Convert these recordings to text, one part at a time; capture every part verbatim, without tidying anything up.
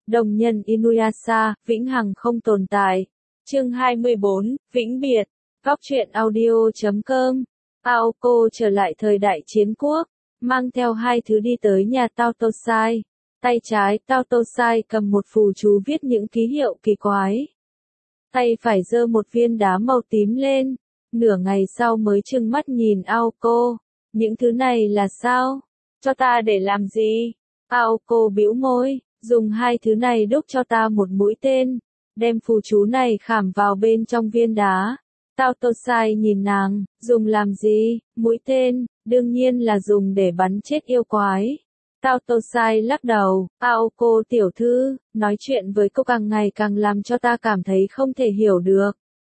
Đồng nhân Inuyasha, vĩnh hằng không tồn tại. Chương hai mươi bốn, vĩnh biệt. Góc truyện audio chấm com. Aoko trở lại thời đại chiến quốc, mang theo hai thứ đi tới nhà Tao Tô Sai. Tay trái Tao Tô Sai cầm một phù chú viết những ký hiệu kỳ quái. Tay phải giơ một viên đá màu tím lên. Nửa ngày sau mới trừng mắt nhìn Aoko. Những thứ này là sao? Cho ta để làm gì? Aoko bĩu môi, dùng hai thứ này đúc cho ta một mũi tên. Đem phù chú này khảm vào bên trong viên đá. Tao Tô Sai nhìn nàng, dùng làm gì? Mũi tên, đương nhiên là dùng để bắn chết yêu quái. Tao Tô Sai lắc đầu, Aoko tiểu thư, nói chuyện với cô càng ngày càng làm cho ta cảm thấy không thể hiểu được.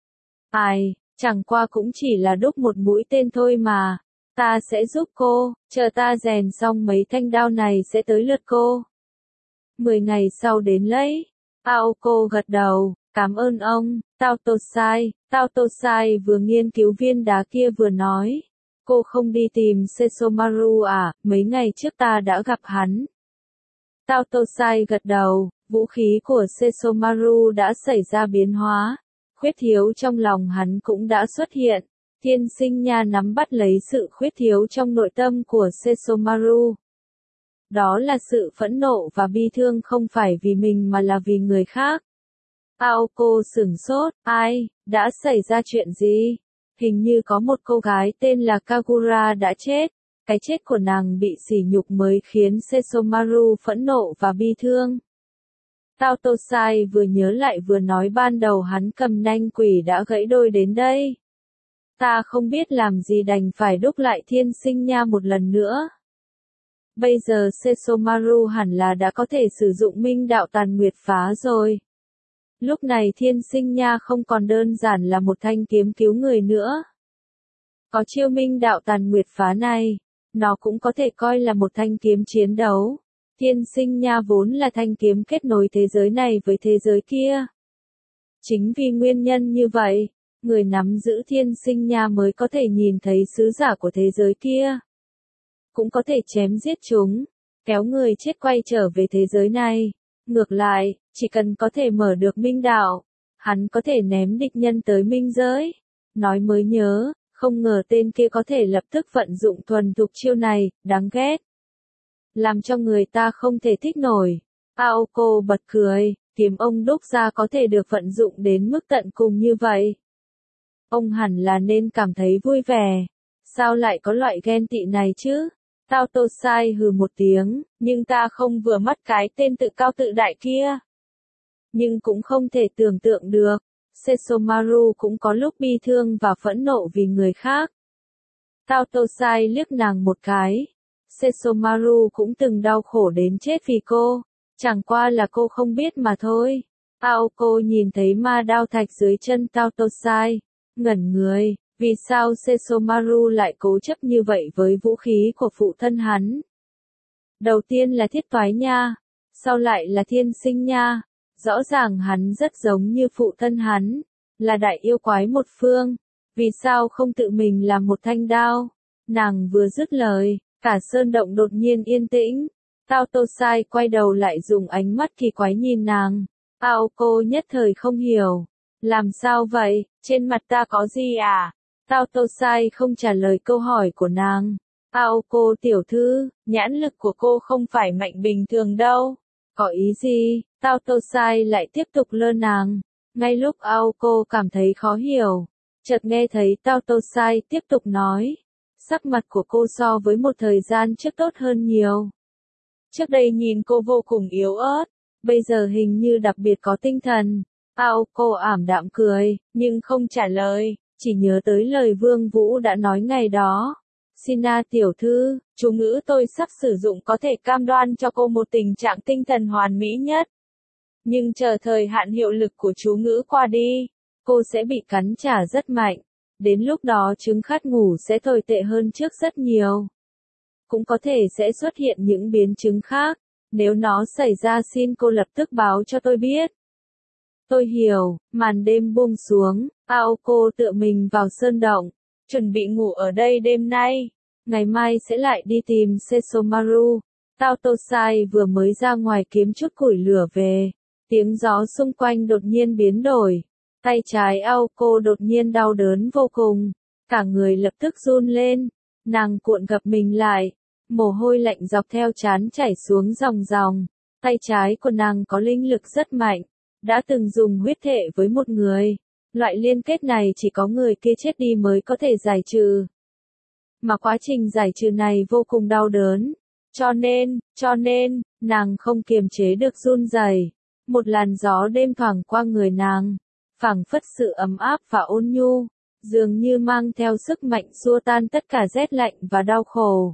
Ai, chẳng qua cũng chỉ là đúc một mũi tên thôi mà. Ta sẽ giúp cô, chờ ta rèn xong mấy thanh đao này sẽ tới lượt cô. Mười ngày sau đến lấy. Aoko gật đầu, cảm ơn ông, Tao Tô Sai. Tao Tô Sai vừa nghiên cứu viên đá kia vừa nói. Cô không đi tìm Sesomaru à, mấy ngày trước ta đã gặp hắn. Tao Tô Sai gật đầu, vũ khí của Sesomaru đã xảy ra biến hóa. Khuyết thiếu trong lòng hắn cũng đã xuất hiện. Thiên sinh nha nắm bắt lấy sự khuyết thiếu trong nội tâm của Sesomaru. Đó là sự phẫn nộ và bi thương không phải vì mình mà là vì người khác. Aoko sửng sốt, ai, đã xảy ra chuyện gì? Hình như có một cô gái tên là Kagura đã chết. Cái chết của nàng bị sỉ nhục mới khiến Sesomaru phẫn nộ và bi thương. Tao Tô Sai vừa nhớ lại vừa nói ban đầu hắn cầm nanh quỷ đã gãy đôi đến đây. Ta không biết làm gì đành phải đúc lại thiên sinh nha một lần nữa. Bây giờ Sesomaru hẳn là đã có thể sử dụng minh đạo tàn nguyệt phá rồi. Lúc này thiên sinh nha không còn đơn giản là một thanh kiếm cứu người nữa. Có chiêu minh đạo tàn nguyệt phá này, nó cũng có thể coi là một thanh kiếm chiến đấu. Thiên sinh nha vốn là thanh kiếm kết nối thế giới này với thế giới kia. Chính vì nguyên nhân như vậy, người nắm giữ thiên sinh nha mới có thể nhìn thấy sứ giả của thế giới kia. Cũng có thể chém giết chúng, kéo người chết quay trở về thế giới này. Ngược lại, chỉ cần có thể mở được minh đạo, hắn có thể ném địch nhân tới minh giới. Nói mới nhớ, không ngờ tên kia có thể lập tức vận dụng thuần thục chiêu này, đáng ghét. Làm cho người ta không thể thích nổi. Aoko bật cười, kiếm ông đúc ra có thể được vận dụng đến mức tận cùng như vậy. Ông hẳn là nên cảm thấy vui vẻ. Sao lại có loại ghen tị này chứ? Tao Tô Sai hừ một tiếng, nhưng ta không vừa mắt cái tên tự cao tự đại kia. Nhưng cũng không thể tưởng tượng được, Sesomaru cũng có lúc bi thương và phẫn nộ vì người khác. Tao Tô Sai liếc nàng một cái. Sesomaru cũng từng đau khổ đến chết vì cô, chẳng qua là cô không biết mà thôi. Aoko nhìn thấy ma đao thạch dưới chân Tao Tô Sai, ngẩn người. Vì sao Sesomaru lại cố chấp như vậy với vũ khí của phụ thân hắn? Đầu tiên là thiết toái nha, sau lại là thiên sinh nha. Rõ ràng hắn rất giống như phụ thân hắn, là đại yêu quái một phương. Vì sao không tự mình làm một thanh đao? Nàng vừa dứt lời, cả sơn động đột nhiên yên tĩnh. Tao Tô Sai quay đầu lại dùng ánh mắt kỳ quái nhìn nàng. Aoko nhất thời không hiểu. Làm sao vậy, trên mặt ta có gì à? Tao Tô Sai không trả lời câu hỏi của nàng. Aoko tiểu thư, nhãn lực của cô không phải mạnh bình thường đâu. Có ý gì? Tao Tô Sai lại tiếp tục lơ nàng. Ngay lúc Aoko cảm thấy khó hiểu, chợt nghe thấy Tao Tô Sai tiếp tục nói. Sắc mặt của cô so với một thời gian trước tốt hơn nhiều. Trước đây nhìn cô vô cùng yếu ớt, bây giờ hình như đặc biệt có tinh thần. Aoko ảm đạm cười, nhưng không trả lời. Chỉ nhớ tới lời Vương Vũ đã nói ngày đó. Sina tiểu thư, chú ngữ tôi sắp sử dụng có thể cam đoan cho cô một tình trạng tinh thần hoàn mỹ nhất. Nhưng chờ thời hạn hiệu lực của chú ngữ qua đi, cô sẽ bị cắn trả rất mạnh. Đến lúc đó chứng khát ngủ sẽ tồi tệ hơn trước rất nhiều. Cũng có thể sẽ xuất hiện những biến chứng khác. Nếu nó xảy ra xin cô lập tức báo cho tôi biết. Tôi hiểu, màn đêm buông xuống, Aoko tựa mình vào sơn động, chuẩn bị ngủ ở đây đêm nay, ngày mai sẽ lại đi tìm Sesomaru. Tao Tô Sai vừa mới ra ngoài kiếm chút củi lửa về, tiếng gió xung quanh đột nhiên biến đổi, tay trái Aoko đột nhiên đau đớn vô cùng, cả người lập tức run lên, nàng cuộn gập mình lại, mồ hôi lạnh dọc theo trán chảy xuống ròng ròng, tay trái của nàng có linh lực rất mạnh, đã từng dùng huyết thể với một người, loại liên kết này chỉ có người kia chết đi mới có thể giải trừ. Mà quá trình giải trừ này vô cùng đau đớn, cho nên, cho nên, nàng không kiềm chế được run rẩy. Một làn gió đêm thoảng qua người nàng, phảng phất sự ấm áp và ôn nhu, dường như mang theo sức mạnh xua tan tất cả rét lạnh và đau khổ.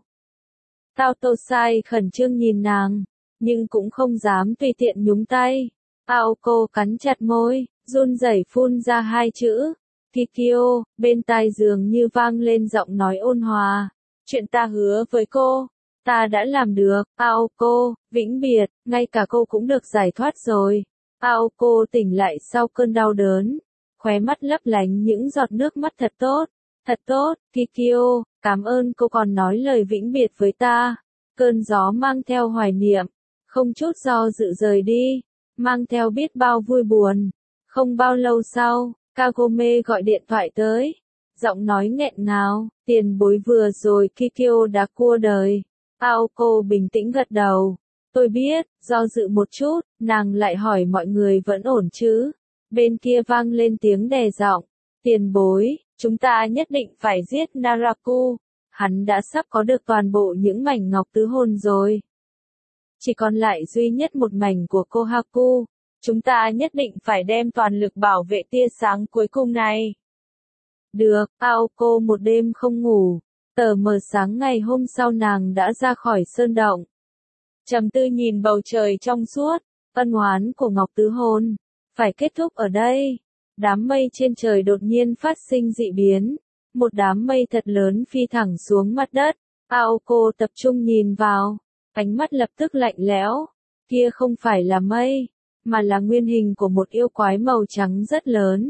Tao Tô Sai khẩn trương nhìn nàng, nhưng cũng không dám tùy tiện nhúng tay. Aoko cắn chặt môi, run rẩy phun ra hai chữ, Kikyo, bên tai dường như vang lên giọng nói ôn hòa. Chuyện ta hứa với cô, ta đã làm được, Aoko, vĩnh biệt, ngay cả cô cũng được giải thoát rồi. Aoko tỉnh lại sau cơn đau đớn, khóe mắt lấp lánh những giọt nước mắt. Thật tốt, thật tốt, Kikyo, cảm ơn cô còn nói lời vĩnh biệt với ta. Cơn gió mang theo hoài niệm, không chút do dự rời đi, mang theo biết bao vui buồn. Không bao lâu sau, Kagome gọi điện thoại tới, giọng nói nghẹn ngào, tiền bối vừa rồi Kikyo đã cua đời. Aoko bình tĩnh gật đầu, tôi biết, do dự một chút, nàng lại hỏi mọi người vẫn ổn chứ. Bên kia vang lên tiếng đè giọng, tiền bối, chúng ta nhất định phải giết Naraku, hắn đã sắp có được toàn bộ những mảnh ngọc tứ hồn rồi. Chỉ còn lại duy nhất một mảnh của Kohaku, chúng ta nhất định phải đem toàn lực bảo vệ tia sáng cuối cùng này. Được, Aoko một đêm không ngủ, tờ mờ sáng ngày hôm sau nàng đã ra khỏi sơn động. Trầm tư nhìn bầu trời trong suốt, ân oán của Ngọc Tứ Hồn phải kết thúc ở đây. Đám mây trên trời đột nhiên phát sinh dị biến, một đám mây thật lớn phi thẳng xuống mặt đất. Aoko tập trung nhìn vào, ánh mắt lập tức lạnh lẽo. Kia không phải là mây, mà là nguyên hình của một yêu quái màu trắng rất lớn.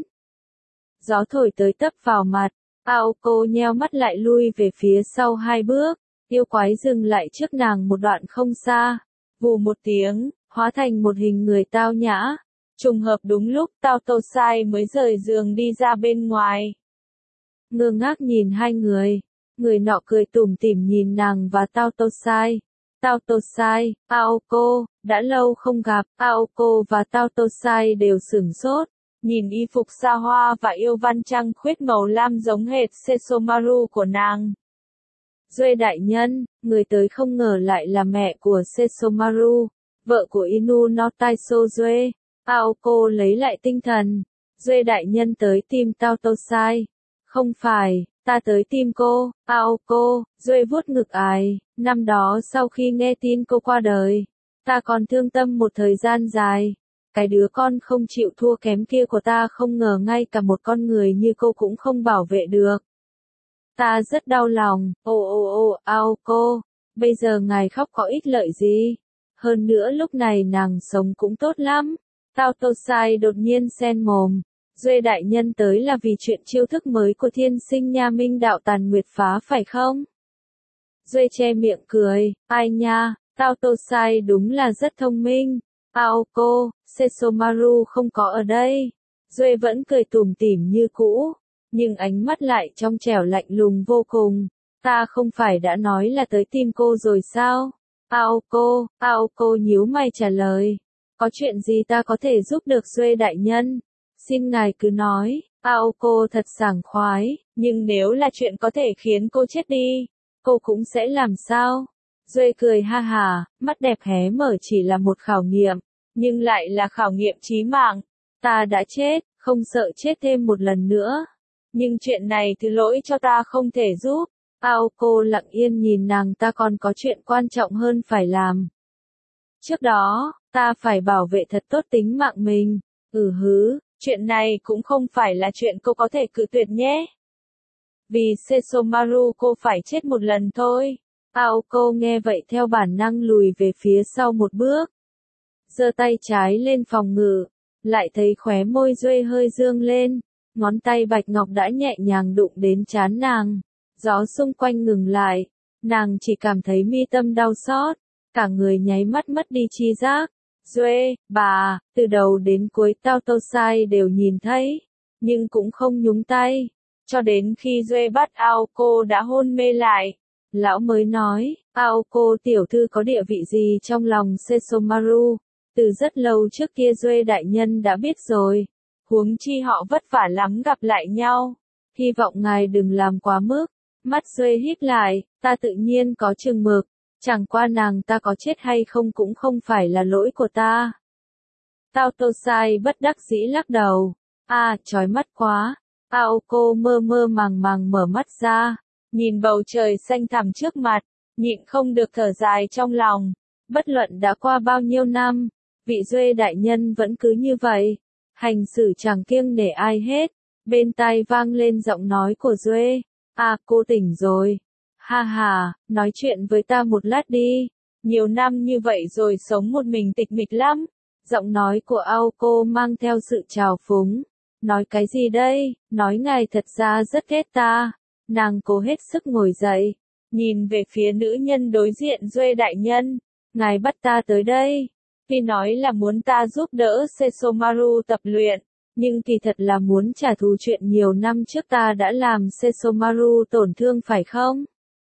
Gió thổi tới tấp vào mặt, Aoko nheo mắt lại lui về phía sau hai bước, yêu quái dừng lại trước nàng một đoạn không xa, vù một tiếng, hóa thành một hình người tao nhã. Trùng hợp đúng lúc Tao Tô Sai mới rời giường đi ra bên ngoài. Ngơ ngác nhìn hai người, người nọ cười tủm tỉm nhìn nàng và Tao Tô Sai. Tao Tô Sai, Aoko, đã lâu không gặp, Aoko và Tao Tô Sai đều sửng sốt, nhìn y phục xa hoa và yêu văn trăng khuyết màu lam giống hệt Sesomaru của nàng. Duệ đại nhân, người tới không ngờ lại là mẹ của Sesomaru, vợ của Inu no Taiso Duệ. Aoko lấy lại tinh thần. Duệ đại nhân tới tìm Tao Tô Sai. Không phải, ta tới tìm cô. Aoko, Duệ vuốt ngực ái. Năm đó sau khi nghe tin cô qua đời, ta còn thương tâm một thời gian dài. Cái đứa con không chịu thua kém kia của ta không ngờ ngay cả một con người như cô cũng không bảo vệ được. Ta rất đau lòng. Ồ ồ ồ, Aoko, bây giờ ngài khóc có ích lợi gì? Hơn nữa lúc này nàng sống cũng tốt lắm. Tao Tô Sai đột nhiên xen mồm. Duệ đại nhân tới là vì chuyện chiêu thức mới của thiên sinh nha minh đạo tàn nguyệt phá phải không? Duệ che miệng cười, ai nha, Tao Tô Sai đúng là rất thông minh. Aoko, Sesomaru không có ở đây. Duệ vẫn cười tủm tỉm như cũ, nhưng ánh mắt lại trong trẻo lạnh lùng vô cùng. Ta không phải đã nói là tới tìm cô rồi sao? Aoko, Aoko nhíu mày trả lời. Có chuyện gì ta có thể giúp được Duệ đại nhân? Xin ngài cứ nói. Aoko thật sảng khoái, nhưng nếu là chuyện có thể khiến cô chết đi, cô cũng sẽ làm sao? Duệ cười ha hà, mắt đẹp hé mở. Chỉ là một khảo nghiệm, nhưng lại là khảo nghiệm chí mạng. Ta đã chết, không sợ chết thêm một lần nữa. Nhưng chuyện này thứ lỗi cho ta không thể giúp. Aoko lặng yên nhìn nàng, ta còn có chuyện quan trọng hơn phải làm. Trước đó, ta phải bảo vệ thật tốt tính mạng mình. Ừ hứ, chuyện này cũng không phải là chuyện cô có thể cự tuyệt nhé. Vì Sesomaru cô phải chết một lần thôi. Aoko nghe vậy theo bản năng lùi về phía sau một bước. Giơ tay trái lên phòng ngự, lại thấy khóe môi Duệ hơi dương lên, ngón tay bạch ngọc đã nhẹ nhàng đụng đến trán nàng. Gió xung quanh ngừng lại, nàng chỉ cảm thấy mi tâm đau xót, cả người nháy mắt mất đi chi giác. Duệ, bà, từ đầu đến cuối Tao Tô Sai đều nhìn thấy, nhưng cũng không nhúng tay. Cho đến khi Duệ bắt Aoko đã hôn mê lại, lão mới nói, Aoko tiểu thư có địa vị gì trong lòng Sesomaru. Từ rất lâu trước kia Duệ đại nhân đã biết rồi, huống chi họ vất vả lắm gặp lại nhau. Hy vọng ngài đừng làm quá mức. Mắt Duệ híp lại, ta tự nhiên có chừng mực, chẳng qua nàng ta có chết hay không cũng không phải là lỗi của ta. Tao Tô Sai bất đắc dĩ lắc đầu, à, chói mắt quá. Aoko mơ mơ màng màng mở mắt ra, nhìn bầu trời xanh thẳm trước mặt, nhịn không được thở dài trong lòng. Bất luận đã qua bao nhiêu năm, vị Duệ đại nhân vẫn cứ như vậy, hành xử chẳng kiêng nể ai hết. Bên tai vang lên giọng nói của Duệ, à, cô tỉnh rồi. Ha ha, nói chuyện với ta một lát đi. Nhiều năm như vậy rồi sống một mình tịch mịch lắm. Giọng nói của Aoko mang theo sự trào phúng. Nói cái gì đây, nói ngài thật ra rất ghét ta. Nàng cố hết sức ngồi dậy, nhìn về phía nữ nhân đối diện. Duệ đại nhân, ngài bắt ta tới đây, vì nói là muốn ta giúp đỡ Sesomaru tập luyện, nhưng kỳ thật là muốn trả thù chuyện nhiều năm trước ta đã làm Sesomaru tổn thương phải không?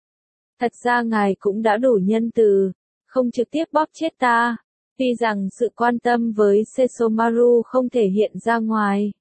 Thật ra ngài cũng đã đủ nhân từ, không trực tiếp bóp chết ta. Tuy rằng sự quan tâm với Sesomaru không thể hiện ra ngoài,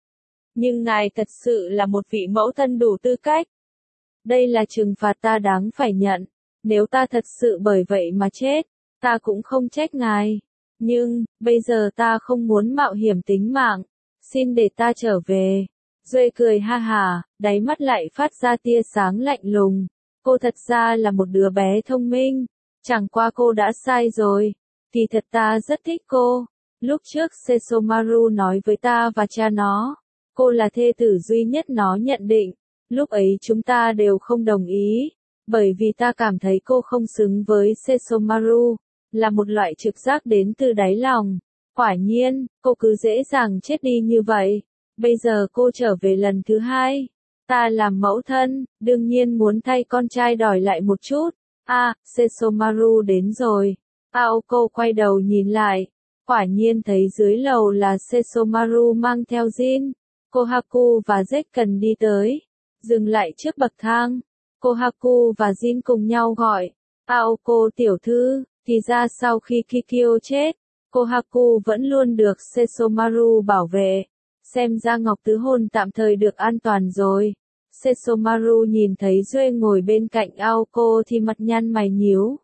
nhưng ngài thật sự là một vị mẫu thân đủ tư cách. Đây là trừng phạt ta đáng phải nhận. Nếu ta thật sự bởi vậy mà chết, ta cũng không trách ngài. Nhưng, bây giờ ta không muốn mạo hiểm tính mạng. Xin để ta trở về. Duệ cười ha hả, đáy mắt lại phát ra tia sáng lạnh lùng. Cô thật ra là một đứa bé thông minh. Chẳng qua cô đã sai rồi. Kỳ thật ta rất thích cô. Lúc trước Sesomaru nói với ta và cha nó, cô là thê tử duy nhất nó nhận định. Lúc ấy chúng ta đều không đồng ý, bởi vì ta cảm thấy cô không xứng với Sesomaru, là một loại trực giác đến từ đáy lòng. Quả nhiên, cô cứ dễ dàng chết đi như vậy. Bây giờ cô trở về lần thứ hai. Ta làm mẫu thân, đương nhiên muốn thay con trai đòi lại một chút. À, Sesomaru đến rồi. Aoko quay đầu nhìn lại. Quả nhiên thấy dưới lầu là Sesomaru mang theo Jin, Kohaku và Zek cần đi tới. Dừng lại trước bậc thang. Kohaku và Jin cùng nhau gọi. Aoko tiểu thư, thì ra sau khi Kikyo chết, Kohaku vẫn luôn được Sesomaru bảo vệ. Xem ra Ngọc Tứ Hôn tạm thời được an toàn rồi. Sesomaru nhìn thấy Duệ ngồi bên cạnh Aoko thì mặt nhăn mày nhíu.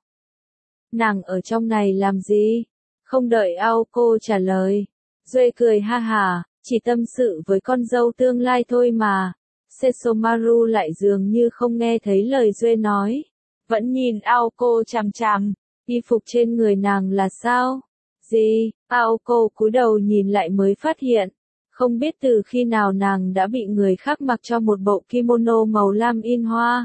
Nàng ở trong này làm gì? Không đợi Aoko trả lời, Duệ cười ha hả, chỉ tâm sự với con dâu tương lai thôi mà. Sesomaru lại dường như không nghe thấy lời Duệ nói, vẫn nhìn Aoko chằm chằm. Y phục trên người nàng là sao? Gì? Aoko cúi đầu nhìn lại mới phát hiện, không biết từ khi nào nàng đã bị người khác mặc cho một bộ kimono màu lam in hoa.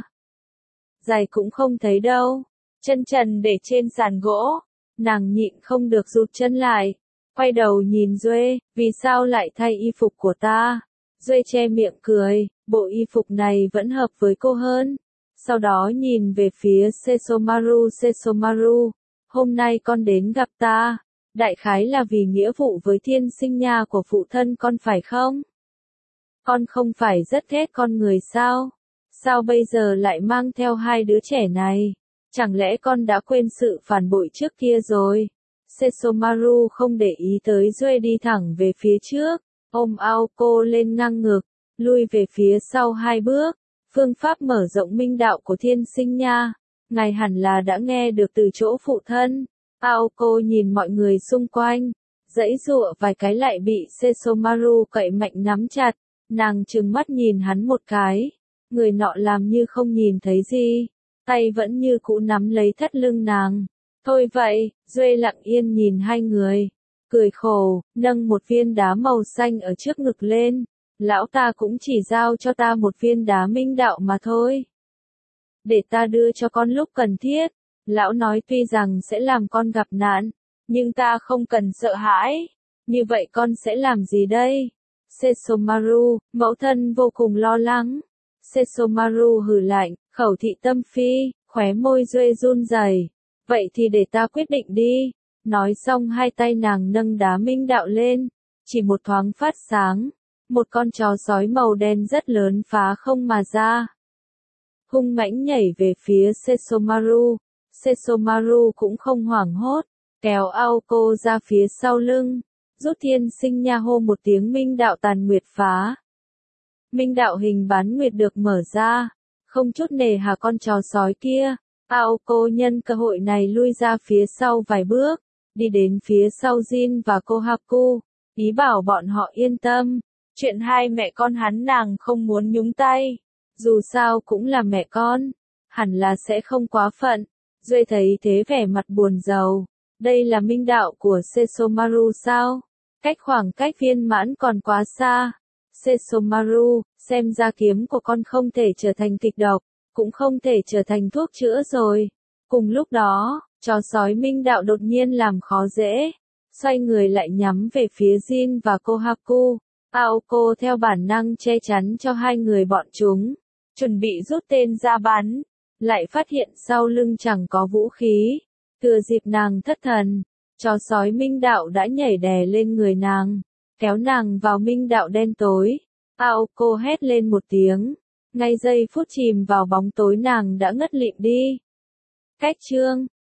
Giày cũng không thấy đâu, chân trần để trên sàn gỗ. Nàng nhịn không được rụt chân lại, quay đầu nhìn Duệ, vì sao lại thay y phục của ta? Duệ che miệng cười, bộ y phục này vẫn hợp với cô hơn. Sau đó nhìn về phía Sesomaru. Sesomaru, hôm nay con đến gặp ta, đại khái là vì nghĩa vụ với thiên sinh nha của phụ thân con phải không? Con không phải rất ghét con người sao? Sao bây giờ lại mang theo hai đứa trẻ này? Chẳng lẽ con đã quên sự phản bội trước kia rồi? Sesomaru không để ý tới Duệ đi thẳng về phía trước, ôm Aoko lên ngang ngực, lui về phía sau hai bước. Phương pháp mở rộng minh đạo của thiên sinh nha, ngài hẳn là đã nghe được từ chỗ phụ thân. Aoko nhìn mọi người xung quanh, giãy giụa vài cái lại bị Sesomaru cậy mạnh nắm chặt. Nàng trừng mắt nhìn hắn một cái, người nọ làm như không nhìn thấy gì, tay vẫn như cũ nắm lấy thắt lưng nàng. Thôi vậy, Duệ lặng yên nhìn hai người, cười khổ, nâng một viên đá màu xanh ở trước ngực lên. Lão ta cũng chỉ giao cho ta một viên đá minh đạo mà thôi. Để ta đưa cho con lúc cần thiết. Lão nói tuy rằng sẽ làm con gặp nạn, nhưng ta không cần sợ hãi. Như vậy con sẽ làm gì đây? Sesomaru, mẫu thân vô cùng lo lắng. Sesomaru hừ lạnh, khẩu thị tâm phi, khóe môi Duệ run rẩy. Vậy thì để ta quyết định đi. Nói xong hai tay nàng nâng đá minh đạo lên, chỉ một thoáng phát sáng, một con chó sói màu đen rất lớn phá không mà ra. Hung mãnh nhảy về phía Sesomaru, Sesomaru cũng không hoảng hốt, kéo Aoko ra phía sau lưng, rút thiên sinh nha hô một tiếng minh đạo tàn nguyệt phá. Minh đạo hình bán nguyệt được mở ra, không chút nề hà con chó sói kia, Aoko nhân cơ hội này lui ra phía sau vài bước, đi đến phía sau Jin và Kohaku, ý bảo bọn họ yên tâm, chuyện hai mẹ con hắn nàng không muốn nhúng tay, dù sao cũng là mẹ con, hẳn là sẽ không quá phận. Duệ thấy thế vẻ mặt buồn rầu, đây là minh đạo của Sesomaru sao? Cách khoảng cách viên mãn còn quá xa. Sesomaru, xem ra kiếm của con không thể trở thành kịch độc, cũng không thể trở thành thuốc chữa rồi. Cùng lúc đó, chó sói minh đạo đột nhiên làm khó dễ, xoay người lại nhắm về phía Jin và Kohaku. Aoko theo bản năng che chắn cho hai người bọn chúng, chuẩn bị rút tên ra bắn, lại phát hiện sau lưng chẳng có vũ khí. Thừa dịp nàng thất thần, chó sói minh đạo đã nhảy đè lên người nàng, kéo nàng vào minh đạo đen tối. Aoko hét lên một tiếng, ngay giây phút chìm vào bóng tối nàng đã ngất lịm đi. Cách chương